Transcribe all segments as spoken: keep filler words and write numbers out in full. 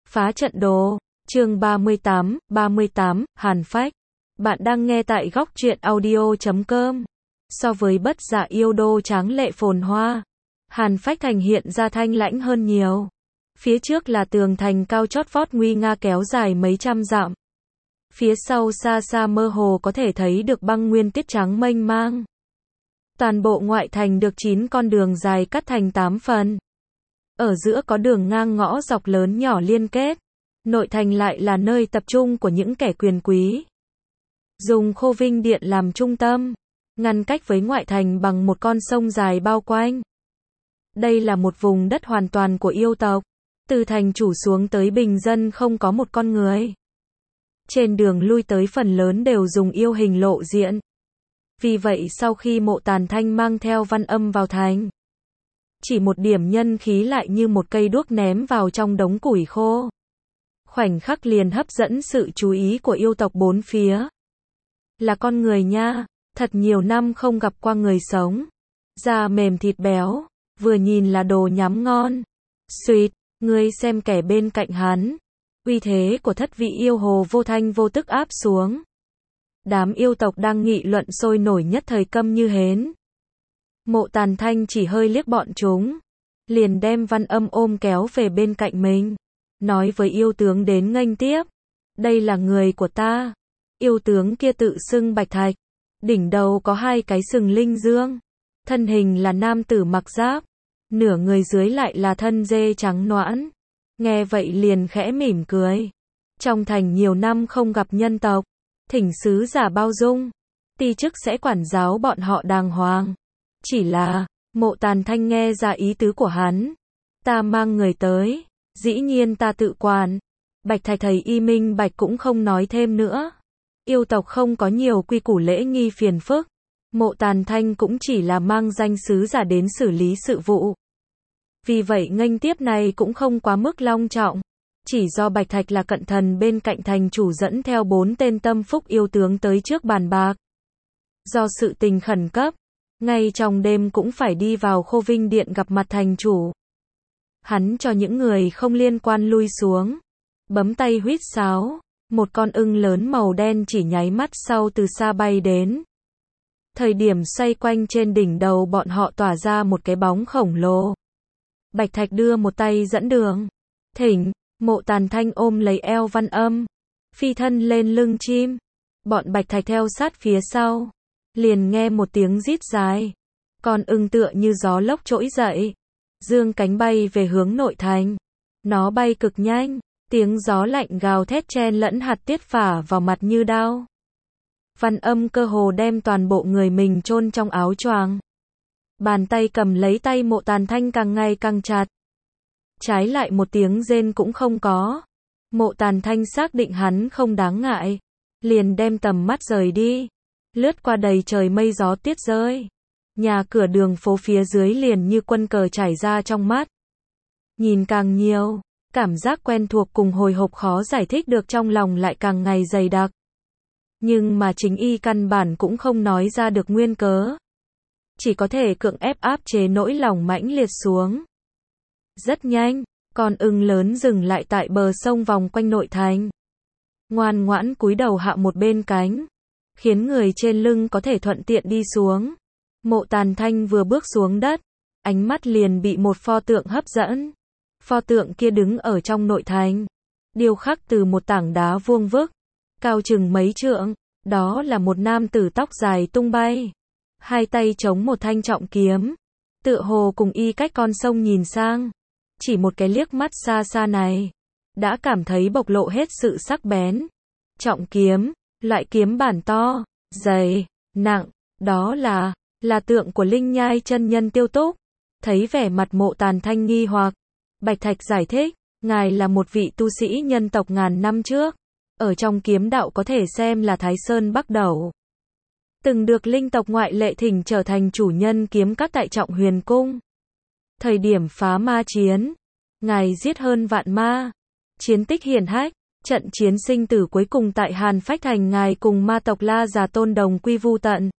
Phá trận đồ, chương ba mươi tám, ba mươi tám, Hàn Phách. Bạn đang nghe tại góc truyện audio chấm com. So với Bất Dạ Yêu Đô tráng lệ phồn hoa, Hàn Phách thành hiện ra thanh lãnh hơn nhiều. Phía trước là tường thành cao chót vót nguy nga kéo dài mấy trăm dặm. Phía sau xa xa mơ hồ có thể thấy được băng nguyên tiết trắng mênh mang. Toàn bộ ngoại thành được chín con đường dài cắt thành tám phần. Ở giữa có đường ngang ngõ dọc lớn nhỏ liên kết. Nội thành lại là nơi tập trung của những kẻ quyền quý. Dùng Khô Vinh Điện làm trung tâm, ngăn cách với ngoại thành bằng một con sông dài bao quanh. Đây là một vùng đất hoàn toàn của yêu tộc. Từ thành chủ xuống tới bình dân không có một con người. Trên đường lui tới phần lớn đều dùng yêu hình lộ diện. Vì vậy sau khi Mộ Tàn Thanh mang theo Văn Âm vào thành, chỉ một điểm nhân khí lại như một cây đuốc ném vào trong đống củi khô. Khoảnh khắc liền hấp dẫn sự chú ý của yêu tộc bốn phía. Là con người nha, thật nhiều năm không gặp qua người sống. Da mềm thịt béo, vừa nhìn là đồ nhắm ngon. Xuyệt, ngươi xem kẻ bên cạnh hắn. Uy thế của thất vị yêu hồ vô thanh vô tức áp xuống. Đám yêu tộc đang nghị luận sôi nổi nhất thời câm như hến. Mộ Tàn Thanh chỉ hơi liếc bọn chúng, liền đem Văn Âm ôm kéo về bên cạnh mình, nói với yêu tướng đến nghênh tiếp. Đây là người của ta. Yêu tướng kia tự xưng Bạch Thạch, đỉnh đầu có hai cái sừng linh dương, thân hình là nam tử mặc giáp, nửa người dưới lại là thân dê trắng nõn. Nghe vậy liền khẽ mỉm cười. Trong thành nhiều năm không gặp nhân tộc, thỉnh sứ giả bao dung, ti chức sẽ quản giáo bọn họ đàng hoàng. Chỉ là, Mộ Tàn Thanh nghe ra ý tứ của hắn. Ta mang người tới, dĩ nhiên ta tự quản. Bạch Thạch thầy y minh bạch cũng không nói thêm nữa. Yêu tộc không có nhiều quy củ lễ nghi phiền phức. Mộ Tàn Thanh cũng chỉ là mang danh sứ giả đến xử lý sự vụ. Vì vậy nghênh tiếp này cũng không quá mức long trọng. Chỉ do Bạch Thạch là cận thần bên cạnh thành chủ dẫn theo bốn tên tâm phúc yêu tướng tới trước bàn bạc. Do sự tình khẩn cấp, ngay trong đêm cũng phải đi vào Khô Vinh Điện gặp mặt thành chủ. Hắn cho những người không liên quan lui xuống, bấm tay huýt sáo, một con ưng lớn màu đen chỉ nháy mắt sau từ xa bay đến. Thời điểm xoay quanh trên đỉnh đầu bọn họ tỏa ra một cái bóng khổng lồ. Bạch Thạch đưa một tay dẫn đường. Thỉnh, Mộ Tàn Thanh ôm lấy eo Văn Âm, phi thân lên lưng chim. Bọn Bạch Thạch theo sát phía sau. Liền nghe một tiếng rít dài. Con ưng tựa như gió lốc trỗi dậy, dương cánh bay về hướng nội thành. Nó bay cực nhanh, tiếng gió lạnh gào thét chen lẫn hạt tiết phả vào mặt như đao. Văn Âm cơ hồ đem toàn bộ người mình chôn trong áo choàng. Bàn tay cầm lấy tay Mộ Tàn Thanh càng ngày càng chặt. Trái lại một tiếng rên cũng không có. Mộ Tàn Thanh xác định hắn không đáng ngại, liền đem tầm mắt rời đi, lướt qua đầy trời mây gió tuyết rơi. Nhà cửa đường phố phía dưới liền như quân cờ trải ra trong mắt. Nhìn càng nhiều, cảm giác quen thuộc cùng hồi hộp khó giải thích được trong lòng lại càng ngày dày đặc. Nhưng mà chính y căn bản cũng không nói ra được nguyên cớ. Chỉ có thể cưỡng ép áp chế nỗi lòng mãnh liệt xuống. Rất nhanh, con ưng lớn dừng lại tại bờ sông vòng quanh nội thành. Ngoan ngoãn cúi đầu hạ một bên cánh, khiến người trên lưng có thể thuận tiện đi xuống. Mộ Tàn Thanh vừa bước xuống đất, ánh mắt liền bị một pho tượng hấp dẫn. Pho tượng kia đứng ở trong nội thành, điêu khắc từ một tảng đá vuông vức, cao chừng mấy trượng. Đó là một nam tử tóc dài tung bay, hai tay chống một thanh trọng kiếm, tựa hồ cùng y cách con sông nhìn sang. Chỉ một cái liếc mắt xa xa này, đã cảm thấy bộc lộ hết sự sắc bén. Trọng kiếm, loại kiếm bản to, dày, nặng, đó là, là tượng của Linh Nhai chân nhân Tiêu Túc. Thấy vẻ mặt Mộ Tàn Thanh nghi hoặc, Bạch Thạch giải thích, ngài là một vị tu sĩ nhân tộc ngàn năm trước, ở trong kiếm đạo có thể xem là Thái Sơn Bắc Đẩu. Từng được linh tộc ngoại lệ thỉnh trở thành chủ nhân kiếm các tại Trọng Huyền Cung. Thời điểm phá ma chiến, ngài giết hơn vạn ma, chiến tích hiển hách. Trận chiến sinh tử cuối cùng tại Hàn Phách Thành ngài cùng ma tộc La Già Tôn đồng quy vu tận,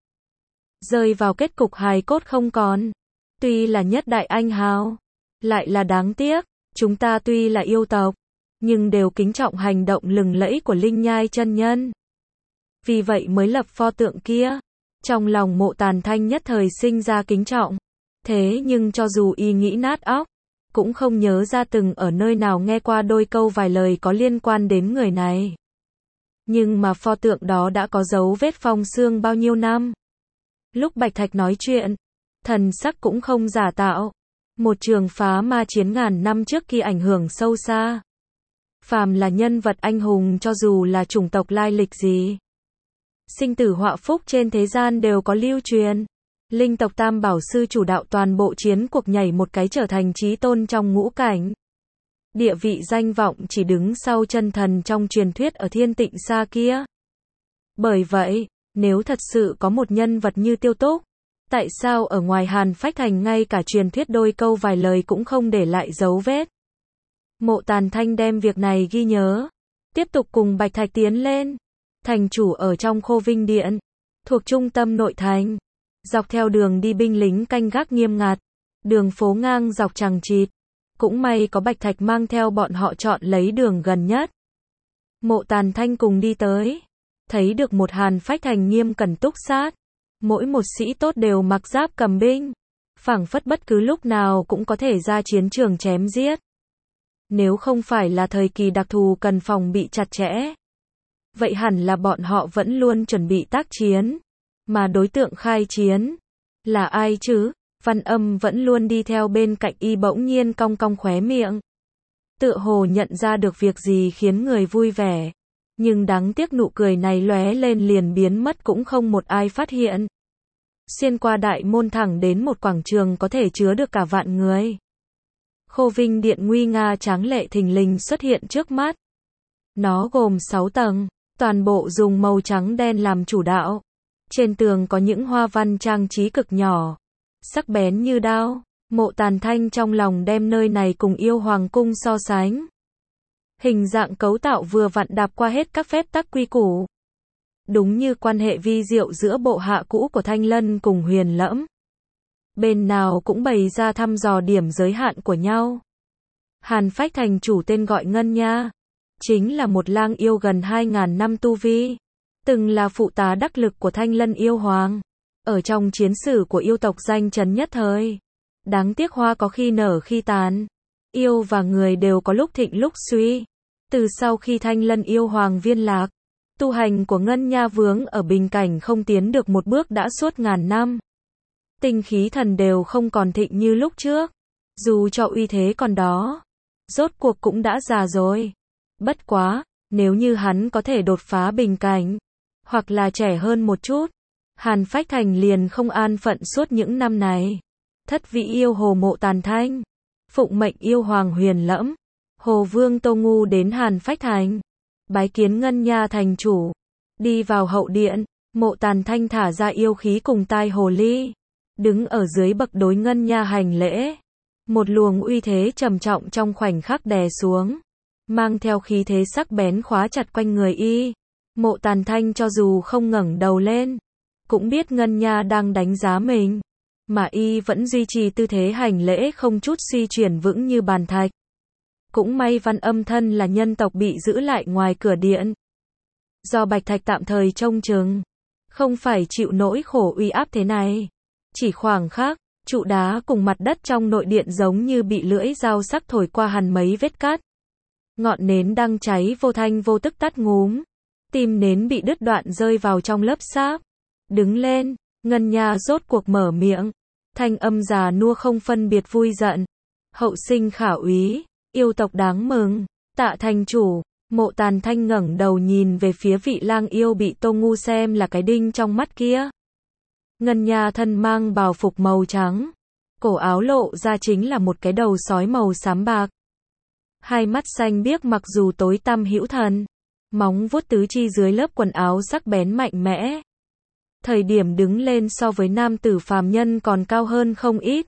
rơi vào kết cục hài cốt không còn. Tuy là nhất đại anh hào, lại là đáng tiếc. Chúng ta tuy là yêu tộc, nhưng đều kính trọng hành động lừng lẫy của Linh Nhai chân nhân. Vì vậy mới lập pho tượng kia. Trong lòng Mộ Tàn Thanh nhất thời sinh ra kính trọng. Thế nhưng cho dù y nghĩ nát óc, cũng không nhớ ra từng ở nơi nào nghe qua đôi câu vài lời có liên quan đến người này. Nhưng mà pho tượng đó đã có dấu vết phong xương bao nhiêu năm. Lúc Bạch Thạch nói chuyện, thần sắc cũng không giả tạo. Một trường phá ma chiến ngàn năm trước kia ảnh hưởng sâu xa. Phàm là nhân vật anh hùng cho dù là chủng tộc lai lịch gì, sinh tử họa phúc trên thế gian đều có lưu truyền. Linh tộc Tam Bảo Sư chủ đạo toàn bộ chiến cuộc nhảy một cái trở thành chí tôn trong ngũ cảnh. Địa vị danh vọng chỉ đứng sau chân thần trong truyền thuyết ở Thiên Tịnh Sa kia. Bởi vậy, nếu thật sự có một nhân vật như Tiêu Túc, tại sao ở ngoài Hàn Phách Thành ngay cả truyền thuyết đôi câu vài lời cũng không để lại dấu vết? Mộ Tàn Thanh đem việc này ghi nhớ, tiếp tục cùng Bạch Thạch tiến lên. Thành chủ ở trong Khô Vinh Điện, thuộc trung tâm nội thành. Dọc theo đường đi binh lính canh gác nghiêm ngặt, đường phố ngang dọc chằng chịt. Cũng may có Bạch Thạch mang theo bọn họ chọn lấy đường gần nhất. Mộ Tàn Thanh cùng đi tới, thấy được một Hàn Phách Thành nghiêm cẩn túc sát. Mỗi một sĩ tốt đều mặc giáp cầm binh, phảng phất bất cứ lúc nào cũng có thể ra chiến trường chém giết. Nếu không phải là thời kỳ đặc thù cần phòng bị chặt chẽ, vậy hẳn là bọn họ vẫn luôn chuẩn bị tác chiến. Mà đối tượng khai chiến là ai chứ? Văn Âm vẫn luôn đi theo bên cạnh y bỗng nhiên cong cong khóe miệng. Tựa hồ nhận ra được việc gì khiến người vui vẻ. Nhưng đáng tiếc nụ cười này lóe lên liền biến mất cũng không một ai phát hiện. Xuyên qua đại môn thẳng đến một quảng trường có thể chứa được cả vạn người. Khô Vinh Điện nguy nga tráng lệ thình lình xuất hiện trước mắt. Nó gồm sáu tầng, toàn bộ dùng màu trắng đen làm chủ đạo. Trên tường có những hoa văn trang trí cực nhỏ, sắc bén như đao. Mộ Tàn Thanh trong lòng đem nơi này cùng Yêu Hoàng cung so sánh. Hình dạng cấu tạo vừa vặn đạp qua hết các phép tắc quy củ. Đúng như quan hệ vi diệu giữa bộ hạ cũ của Thanh Lân cùng Huyền Lẫm. Bên nào cũng bày ra thăm dò điểm giới hạn của nhau. Hàn Phách Thành chủ tên gọi Ngân Nha, chính là một lang yêu gần hai ngàn năm tu vi. Từng là phụ tá đắc lực của Thanh Lân yêu hoàng. Ở trong chiến sử của yêu tộc danh chấn nhất thời. Đáng tiếc hoa có khi nở khi tàn. Yêu và người đều có lúc thịnh lúc suy. Từ sau khi Thanh Lân yêu hoàng viên lạc, tu hành của Ngân Nha vướng ở bình cảnh không tiến được một bước đã suốt ngàn năm. Tinh khí thần đều không còn thịnh như lúc trước. Dù cho uy thế còn đó, rốt cuộc cũng đã già rồi. Bất quá, nếu như hắn có thể đột phá bình cảnh, hoặc là trẻ hơn một chút, Hàn Phách Thành liền không an phận suốt những năm này. Thất vị yêu hồ Mộ Tàn Thanh, phụng mệnh yêu hoàng Huyền Lẫm, Hồ Vương Tô Ngu đến Hàn Phách Thành, bái kiến Ngân Nha thành chủ. Đi vào hậu điện, Mộ Tàn Thanh thả ra yêu khí cùng tai hồ ly, đứng ở dưới bậc đối Ngân Nha hành lễ. Một luồng uy thế trầm trọng trong khoảnh khắc đè xuống, mang theo khí thế sắc bén khóa chặt quanh người y. Mộ Tàn Thanh cho dù không ngẩng đầu lên, cũng biết Ngân Nha đang đánh giá mình, mà y vẫn duy trì tư thế hành lễ không chút suy chuyển vững như bàn thạch. Cũng may Văn Âm thân là nhân tộc bị giữ lại ngoài cửa điện, do Bạch Thạch tạm thời trông chừng, không phải chịu nỗi khổ uy áp thế này. Chỉ khoảng khắc, trụ đá cùng mặt đất trong nội điện giống như bị lưỡi dao sắc thổi qua hằn mấy vết cắt. Ngọn nến đang cháy vô thanh vô tức tắt ngúm, tim nến bị đứt đoạn rơi vào trong lớp sáp. Đứng lên, Ngân Nha rốt cuộc mở miệng, thanh âm già nua không phân biệt vui giận. Hậu sinh khả úy, yêu tộc đáng mừng, tạ thành chủ. Mộ Tàn Thanh ngẩng đầu nhìn về phía vị lang yêu bị Tô Ngu xem là cái đinh trong mắt kia. Ngân Nha thân mang bào phục màu trắng, cổ áo lộ ra chính là một cái đầu sói màu xám bạc. Hai mắt xanh biếc mặc dù tối tăm hữu thần, móng vuốt tứ chi dưới lớp quần áo sắc bén mạnh mẽ. Thời điểm đứng lên so với nam tử phàm nhân còn cao hơn không ít.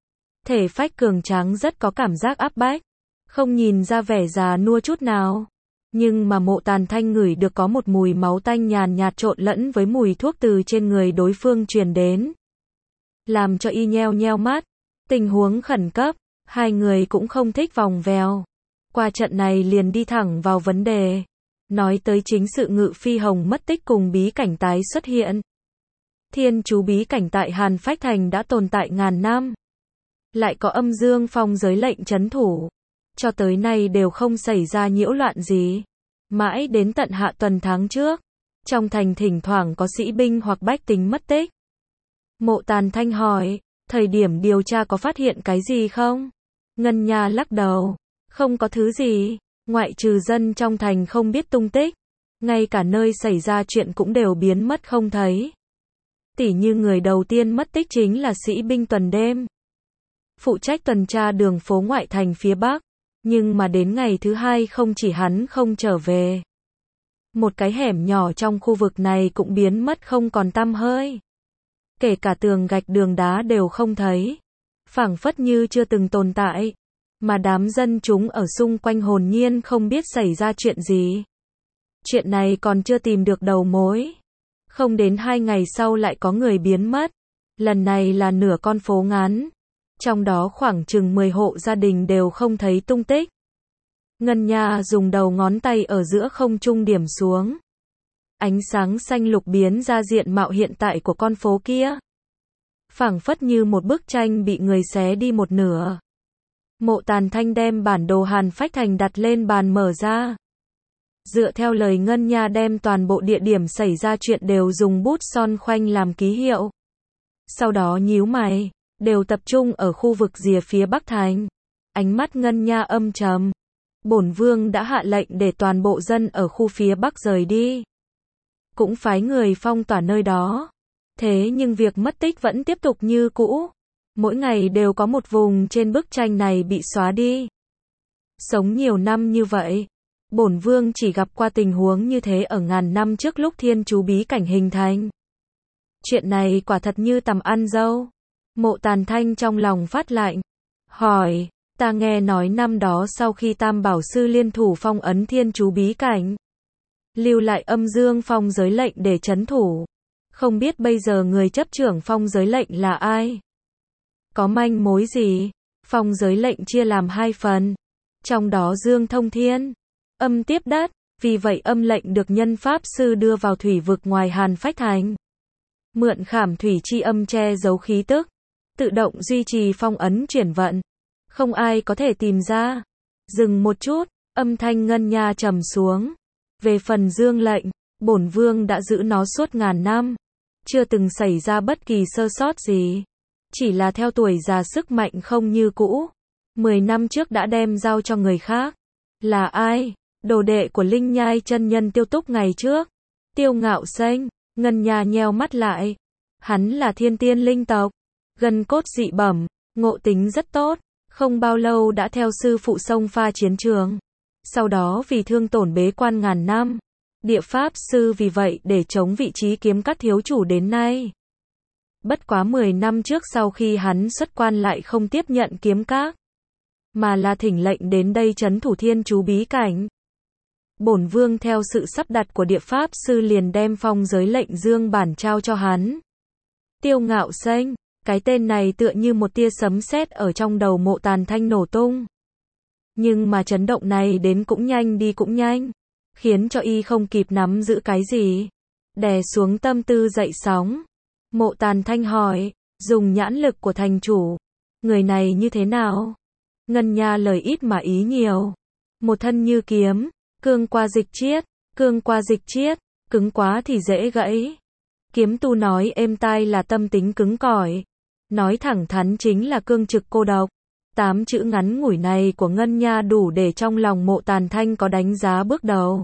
Thể phách cường tráng rất có cảm giác áp bách, không nhìn ra vẻ già nua chút nào. Nhưng mà Mộ Tàn Thanh ngửi được có một mùi máu tanh nhàn nhạt trộn lẫn với mùi thuốc từ trên người đối phương truyền đến, làm cho y nheo nheo mắt. Tình huống khẩn cấp, hai người cũng không thích vòng vèo. Qua trận này liền đi thẳng vào vấn đề. Nói tới chính sự Ngự Phi Hồng mất tích cùng bí cảnh tái xuất hiện. Thiên chú bí cảnh tại Hàn Phách Thành đã tồn tại ngàn năm. Lại có Âm Dương Phong giới lệnh trấn thủ. Cho tới nay đều không xảy ra nhiễu loạn gì. Mãi đến tận hạ tuần tháng trước. Trong thành thỉnh thoảng có sĩ binh hoặc bách tính mất tích. Mộ Tàn Thanh hỏi, thời điểm điều tra có phát hiện cái gì không? Ngân Nha lắc đầu, không có thứ gì, ngoại trừ dân trong thành không biết tung tích. Ngay cả nơi xảy ra chuyện cũng đều biến mất không thấy. Tỉ như người đầu tiên mất tích chính là sĩ binh tuần đêm. Phụ trách tuần tra đường phố ngoại thành phía Bắc. Nhưng mà đến ngày thứ hai không chỉ hắn không trở về. Một cái hẻm nhỏ trong khu vực này cũng biến mất không còn tăm hơi. Kể cả tường gạch đường đá đều không thấy. Phảng phất như chưa từng tồn tại. Mà đám dân chúng ở xung quanh hồn nhiên không biết xảy ra chuyện gì. Chuyện này còn chưa tìm được đầu mối. Không đến hai ngày sau lại có người biến mất. Lần này là nửa con phố ngắn. Trong đó khoảng chừng mười hộ gia đình đều không thấy tung tích. Ngân Nha dùng đầu ngón tay ở giữa không trung điểm xuống. Ánh sáng xanh lục biến ra diện mạo hiện tại của con phố kia. Phảng phất như một bức tranh bị người xé đi một nửa. Mộ Tàn Thanh đem bản đồ Hàn Phách Thành đặt lên bàn mở ra. Dựa theo lời Ngân Nha đem toàn bộ địa điểm xảy ra chuyện đều dùng bút son khoanh làm ký hiệu. Sau đó nhíu mày, đều tập trung ở khu vực rìa phía Bắc Thành. Ánh mắt Ngân Nha âm trầm. Bổn vương đã hạ lệnh để toàn bộ dân ở khu phía Bắc rời đi. Cũng phái người phong tỏa nơi đó. Thế nhưng việc mất tích vẫn tiếp tục như cũ. Mỗi ngày đều có một vùng trên bức tranh này bị xóa đi. Sống nhiều năm như vậy, bổn vương chỉ gặp qua tình huống như thế ở ngàn năm trước lúc thiên chú bí cảnh hình thành. Chuyện này quả thật như tằm ăn dâu. Mộ Tàn Thanh trong lòng phát lạnh. Hỏi, ta nghe nói năm đó sau khi Tam Bảo Sư liên thủ phong ấn thiên chú bí cảnh. Lưu lại Âm Dương Phong giới lệnh để trấn thủ. Không biết bây giờ người chấp trưởng phong giới lệnh là ai? Có manh mối gì? Phong giới lệnh chia làm hai phần. Trong đó Dương thông thiên, âm tiếp đất. Vì vậy âm lệnh được nhân pháp sư đưa vào thủy vực ngoài Hàn Phách Thành. Mượn khảm thủy chi âm che giấu khí tức. Tự động duy trì phong ấn chuyển vận. Không ai có thể tìm ra. Dừng một chút, âm thanh Ngân Nha trầm xuống. Về phần Dương lệnh, bổn vương đã giữ nó suốt ngàn năm. Chưa từng xảy ra bất kỳ sơ sót gì. Chỉ là theo tuổi già sức mạnh không như cũ. Mười năm trước đã đem giao cho người khác. Là ai? Đồ đệ của Linh Nhai chân nhân Tiêu Túc ngày trước. Tiêu Ngạo Xanh. Ngân Nha nheo mắt lại. Hắn là thiên tiên linh tộc. Gân cốt dị bẩm. Ngộ tính rất tốt. Không bao lâu đã theo sư phụ xông pha chiến trường. Sau đó vì thương tổn bế quan ngàn năm. Địa pháp sư vì vậy để chống vị trí kiếm cắt thiếu chủ đến nay. Bất quá mười năm trước sau khi hắn xuất quan lại không tiếp nhận kiếm các. Mà là thỉnh lệnh đến đây trấn thủ thiên chú bí cảnh. Bổn vương theo sự sắp đặt của địa pháp sư liền đem phong giới lệnh dương bản trao cho hắn. Tiêu Ngạo Xanh. Cái tên này tựa như một tia sấm sét ở trong đầu Mộ Tàn Thanh nổ tung. Nhưng mà chấn động này đến cũng nhanh đi cũng nhanh. Khiến cho y không kịp nắm giữ cái gì. Đè xuống tâm tư dậy sóng. Mộ Tàn Thanh hỏi, dùng nhãn lực của thành chủ. Người này như thế nào? Ngân Nha lời ít mà ý nhiều. Một thân như kiếm, cương qua dịch chiết, cương qua dịch chiết, cứng quá thì dễ gãy. Kiếm tu nói êm tai là tâm tính cứng cỏi. Nói thẳng thắn chính là cương trực cô độc. Tám chữ ngắn ngủi này của Ngân Nha đủ để trong lòng Mộ Tàn Thanh có đánh giá bước đầu.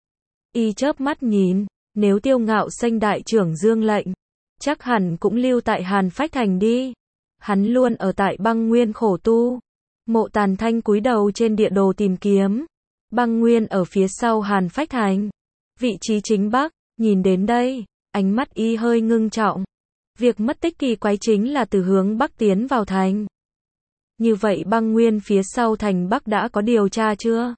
Y chớp mắt nhìn, nếu Tiêu Ngạo Xanh đại trưởng Dương lệnh, chắc hẳn cũng lưu tại Hàn Phách Thành đi. Hắn luôn ở tại băng nguyên khổ tu. Mộ Tàn Thanh cúi đầu trên địa đồ tìm kiếm. Băng nguyên ở phía sau Hàn Phách Thành. Vị trí chính bắc, nhìn đến đây, ánh mắt y hơi ngưng trọng. Việc mất tích kỳ quái chính là từ hướng bắc tiến vào thành. Như vậy băng nguyên phía sau thành bắc đã có điều tra chưa?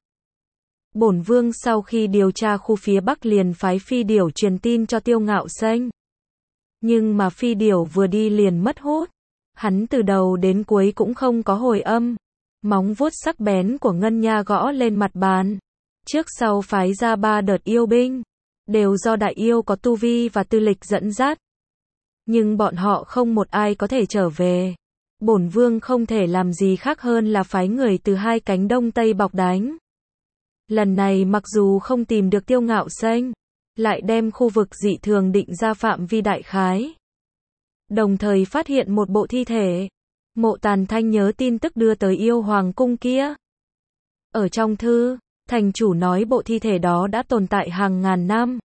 Bổn vương sau khi điều tra khu phía bắc liền phái phi điểu truyền tin cho Tiêu Ngạo Xanh. Nhưng mà phi điểu vừa đi liền mất hút. Hắn từ đầu đến cuối cũng không có hồi âm. Móng vuốt sắc bén của Ngân Nha gõ lên mặt bàn. Trước sau phái ra ba đợt yêu binh, đều do đại yêu có tu vi và tư lịch dẫn dắt. Nhưng bọn họ không một ai có thể trở về. Bổn vương không thể làm gì khác hơn là phái người từ hai cánh đông tây bọc đánh. Lần này mặc dù không tìm được Tiêu Ngạo Xanh, lại đem khu vực dị thường định ra phạm vi đại khái. Đồng thời phát hiện một bộ thi thể. Mộ Tàn Thanh nhớ tin tức đưa tới yêu hoàng cung kia. Ở trong thư, thành chủ nói bộ thi thể đó đã tồn tại hàng ngàn năm.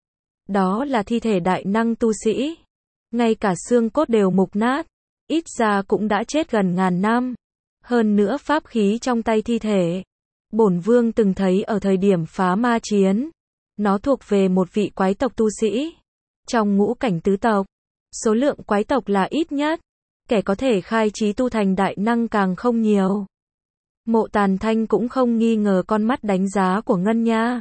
Đó là thi thể đại năng tu sĩ. Ngay cả xương cốt đều mục nát. Ít ra cũng đã chết gần ngàn năm. Hơn nữa pháp khí trong tay thi thể, bổn vương từng thấy ở thời điểm phá ma chiến. Nó thuộc về một vị quái tộc tu sĩ. Trong ngũ cảnh tứ tộc, số lượng quái tộc là ít nhất. Kẻ có thể khai trí tu thành đại năng càng không nhiều. Mộ Tàn Thanh cũng không nghi ngờ con mắt đánh giá của Ngân Nha.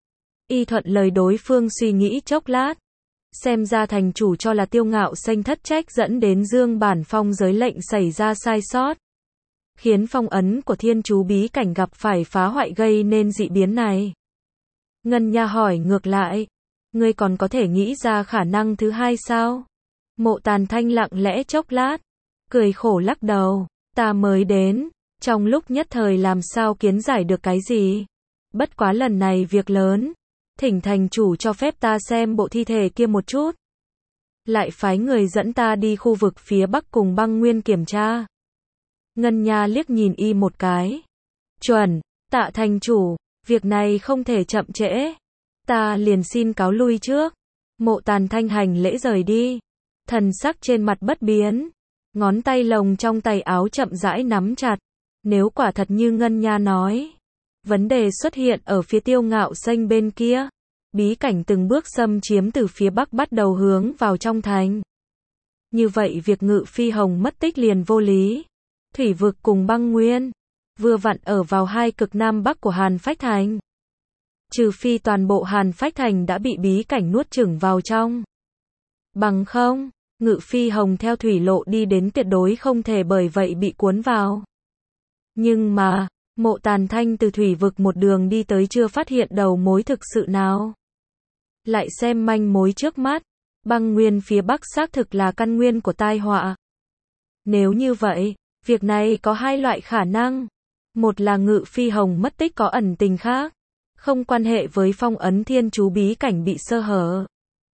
Y thuận lời đối phương suy nghĩ chốc lát. Xem ra thành chủ cho là Tiêu Ngạo Xanh thất trách dẫn đến Dương Bản phong giới lệnh xảy ra sai sót. Khiến phong ấn của thiên chú bí cảnh gặp phải phá hoại gây nên dị biến này. Ngân Nha hỏi ngược lại. Ngươi còn có thể nghĩ ra khả năng thứ hai sao? Mộ Tàn Thanh lặng lẽ chốc lát. Cười khổ lắc đầu. Ta mới đến. Trong lúc nhất thời làm sao kiến giải được cái gì. Bất quá lần này việc lớn. Thỉnh thành chủ cho phép ta xem bộ thi thể kia một chút. Lại phái người dẫn ta đi khu vực phía bắc cùng băng nguyên kiểm tra. Ngân Nha liếc nhìn y một cái. Chuẩn, tạ thành chủ, việc này không thể chậm trễ. Ta liền xin cáo lui trước. Mộ Tàn Thanh hành lễ rời đi. Thần sắc trên mặt bất biến. Ngón tay lồng trong tay áo chậm rãi nắm chặt. Nếu quả thật như Ngân Nha nói, vấn đề xuất hiện ở phía Tiêu Ngạo Xanh bên kia. Bí cảnh từng bước xâm chiếm từ phía bắc bắt đầu hướng vào trong thành. Như vậy việc Ngự Phi Hồng mất tích liền vô lý. Thủy vực cùng băng nguyên, vừa vặn ở vào hai cực nam bắc của Hàn Phách Thành. Trừ phi toàn bộ Hàn Phách Thành đã bị bí cảnh nuốt chửng vào trong. Bằng không, Ngự Phi Hồng theo thủy lộ đi đến tuyệt đối không thể bởi vậy bị cuốn vào. Nhưng mà, Mộ Tàn Thanh từ thủy vực một đường đi tới chưa phát hiện đầu mối thực sự nào. Lại xem manh mối trước mắt, băng nguyên phía bắc xác thực là căn nguyên của tai họa. Nếu như vậy, việc này có hai loại khả năng. Một là Ngự Phi Hồng mất tích có ẩn tình khác, không quan hệ với phong ấn thiên chú bí cảnh bị sơ hở.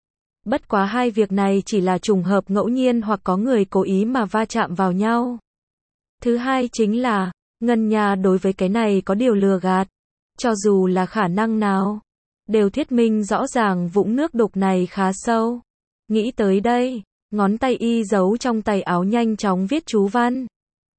Bất quá hai việc này chỉ là trùng hợp ngẫu nhiên hoặc có người cố ý mà va chạm vào nhau. Thứ hai chính là, Ngân Nha đối với cái này có điều lừa gạt. Cho dù là khả năng nào, đều thuyết minh rõ ràng vũng nước đục này khá sâu. Nghĩ tới đây, ngón tay y giấu trong tay áo nhanh chóng viết chú văn.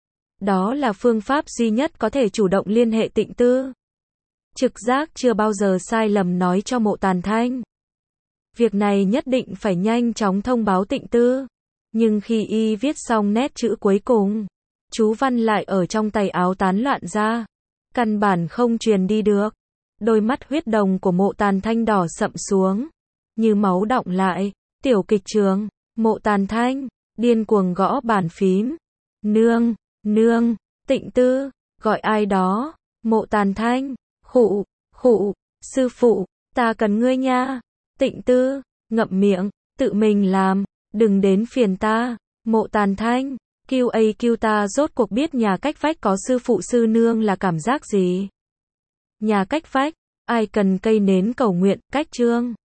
Đó là phương pháp duy nhất có thể chủ động liên hệ Tịnh Tư. Trực giác chưa bao giờ sai lầm nói cho Mộ Tàn Thanh. Việc này nhất định phải nhanh chóng thông báo Tịnh Tư. Nhưng khi y viết xong nét chữ cuối cùng, chú văn lại ở trong tay áo tán loạn ra. Căn bản không truyền đi được. Đôi mắt huyết đồng của Mộ Tàn Thanh đỏ sậm xuống. Như máu đọng lại. Tiểu kịch trường, Mộ Tàn Thanh, điên cuồng gõ bàn phím. Nương, nương, Tịnh Tư, gọi ai đó. Mộ Tàn Thanh, khụ, khụ, sư phụ, ta cần ngươi nha. Tịnh Tư, ngậm miệng, tự mình làm, đừng đến phiền ta. Mộ Tàn Thanh, kêu a kêu ta rốt cuộc biết nhà cách vách có sư phụ sư nương là cảm giác gì. Nhà cách vách, ai cần cây nến cầu nguyện, cách chương.